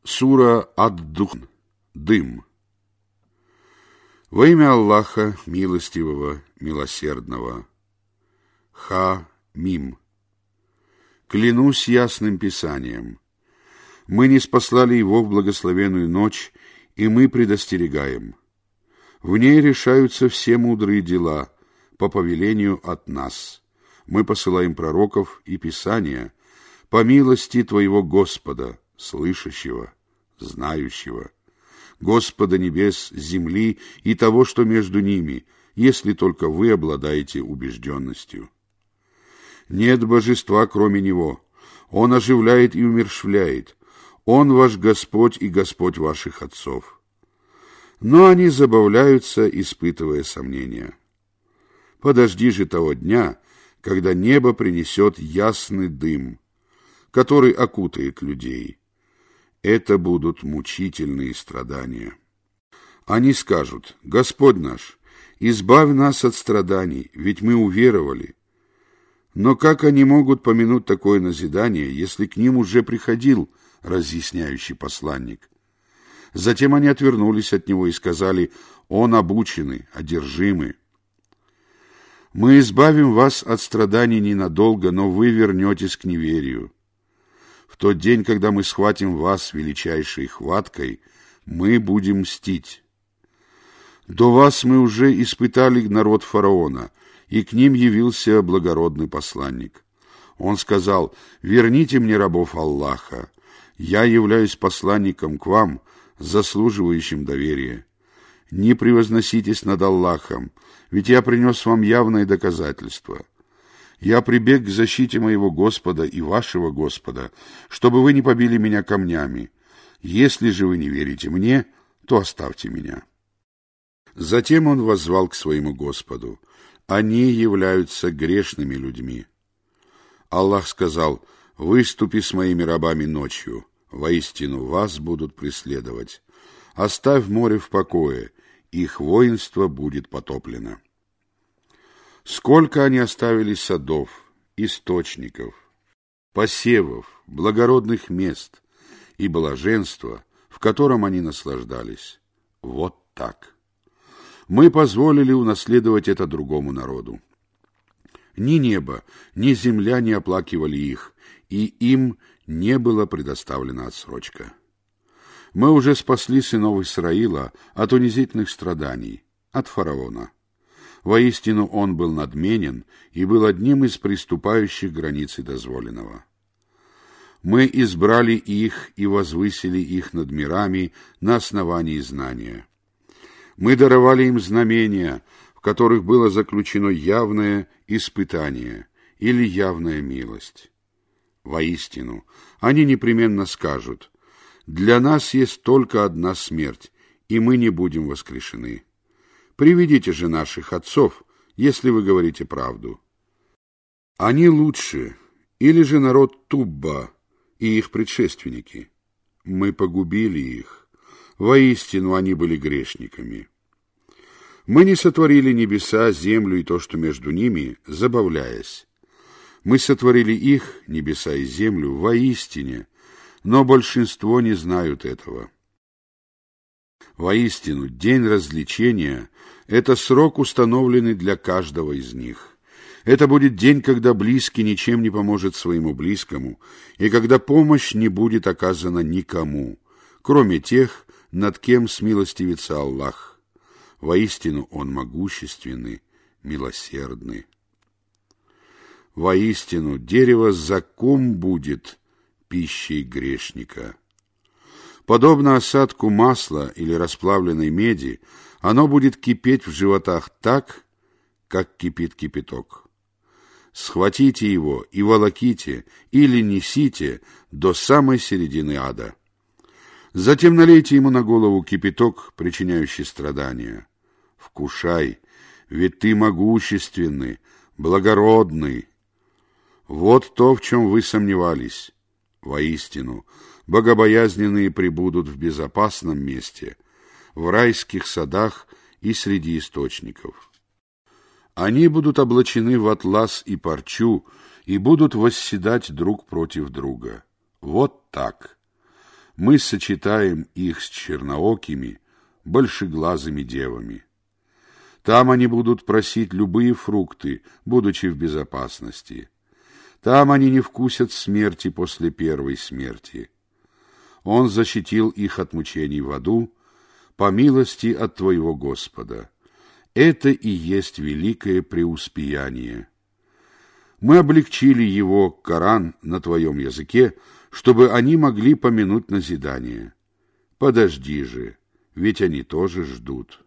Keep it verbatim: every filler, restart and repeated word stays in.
Сура ад-Духан. Дым. Во имя Аллаха, милостивого, милосердного. Ха-Мим. Клянусь ясным писанием. Мы ниспослали его в благословенную ночь, и мы предостерегаем. В ней решаются все мудрые дела по повелению от нас. Мы посылаем пророков и писания по милости Твоего Господа, слышащего, знающего, Господа небес, земли и того, что между ними, если только вы обладаете убежденностью. Нет божества, кроме Него. Он оживляет и умерщвляет. Он ваш Господь и Господь ваших отцов. Но они забавляются, испытывая сомнения. Подожди же того дня, когда небо принесет ясный дым, который окутает людей. Это будут мучительные страдания. Они скажут: Господь наш, избавь нас от страданий, ведь мы уверовали. Но как они могут помянуть такое назидание, если к ним уже приходил разъясняющий посланник? Затем они отвернулись от него и сказали: Он обученный, одержимый. Мы избавим вас от страданий ненадолго, но вы вернетесь к неверию. В тот день, когда мы схватим вас величайшей хваткой, мы будем мстить. До вас мы уже испытали народ фараона, и к ним явился благородный посланник. Он сказал: верните мне рабов Аллаха. Я являюсь посланником к вам, заслуживающим доверия. Не превозноситесь над Аллахом, ведь я принес вам явное доказательство. Я прибег к защите моего Господа и вашего Господа, чтобы вы не побили меня камнями. Если же вы не верите мне, то оставьте меня. Затем он воззвал к своему Господу. Они являются грешными людьми. Аллах сказал: выступи с моими рабами ночью, воистину вас будут преследовать. Оставь море в покое, их воинство будет потоплено. Сколько они оставили садов, источников, посевов, благородных мест и блаженства, в котором они наслаждались. Вот так. Мы позволили унаследовать это другому народу. Ни небо, ни земля не оплакивали их, и им не была предоставлена отсрочка. Мы уже спасли сынов Исраила от унизительных страданий, от фараона. Воистину он был надменен и был одним из приступающих границы дозволенного. Мы избрали их и возвысили их над мирами на основании знания. Мы даровали им знамения, в которых было заключено явное испытание или явная милость. Воистину, они непременно скажут: для нас есть только одна смерть, и мы не будем воскрешены. Приведите же наших отцов, если вы говорите правду. Они лучше, или же народ Тубба и их предшественники? Мы погубили их. Воистину, они были грешниками. Мы не сотворили небеса, землю и то, что между ними, забавляясь. Мы сотворили их, небеса и землю, воистине, но большинство не знают этого. Воистину, день развлечения — это срок, установленный для каждого из них. Это будет день, когда близкий ничем не поможет своему близкому, и когда помощь не будет оказана никому, кроме тех, над кем смилостивится Аллах. Воистину, Он могущественный, милосердный. Воистину, дерево заккум будет пищей грешника. Подобно осадку масла или расплавленной меди, оно будет кипеть в животах так, как кипит кипяток. Схватите его и волоките, или несите до самой середины ада. Затем налейте ему на голову кипяток, причиняющий страдания. Вкушай, ведь ты могущественный, благородный. Вот то, в чем вы сомневались. Воистину, богобоязненные пребудут в безопасном месте, в райских садах и среди источников. Они будут облачены в атлас и парчу и будут восседать друг против друга. Вот так. Мы сочетаем их с черноокими, большеглазыми девами. Там они будут просить любые фрукты, будучи в безопасности. Там они не вкусят смерти после первой смерти. Он защитил их от мучений в аду, по милости от твоего Господа. Это и есть великое преуспеяние. Мы облегчили его, Коран, на твоем языке, чтобы они могли помянуть назидание. Подожди же, ведь они тоже ждут.